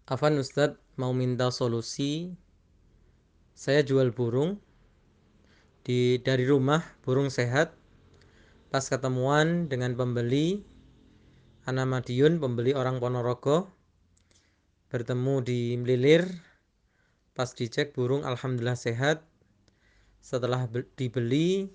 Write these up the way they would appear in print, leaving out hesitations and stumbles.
Afan Ustadz mau minta solusi. Saya jual burung dari rumah, burung sehat. Pas ketemuan dengan pembeli, ana Madiun, pembeli orang Ponorogo, bertemu di Melilir. Pas dicek burung alhamdulillah sehat. Setelah dibeli,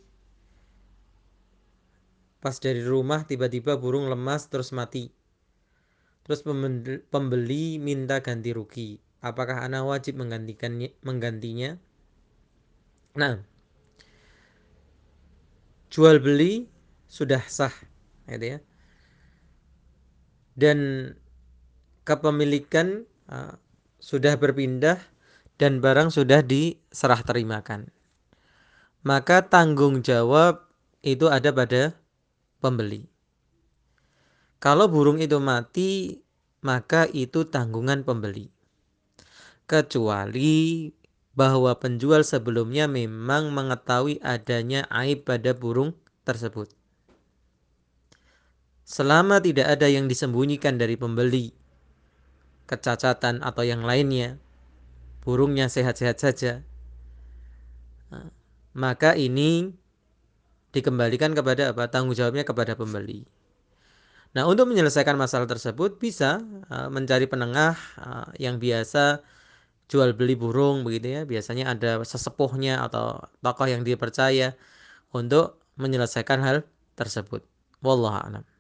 pas dari rumah tiba-tiba burung lemas terus mati. Terus pembeli minta ganti rugi. Apakah ana wajib menggantinya? Nah, jual beli sudah sah, gitu ya. Dan kepemilikan sudah berpindah dan barang sudah diserah terimakan. Maka tanggung jawab itu ada pada pembeli. Kalau burung itu mati, maka itu tanggungan pembeli. Kecuali bahwa penjual sebelumnya memang mengetahui adanya aib pada burung tersebut. Selama tidak ada yang disembunyikan dari pembeli, kecacatan atau yang lainnya, burungnya sehat-sehat saja, maka ini dikembalikan kepada apa? Tanggung jawabnya kepada pembeli. Nah, untuk menyelesaikan masalah tersebut bisa mencari penengah yang biasa jual beli burung begitu ya. Biasanya ada sesepuhnya atau tokoh yang dipercaya untuk menyelesaikan hal tersebut. Wallahu a'lam.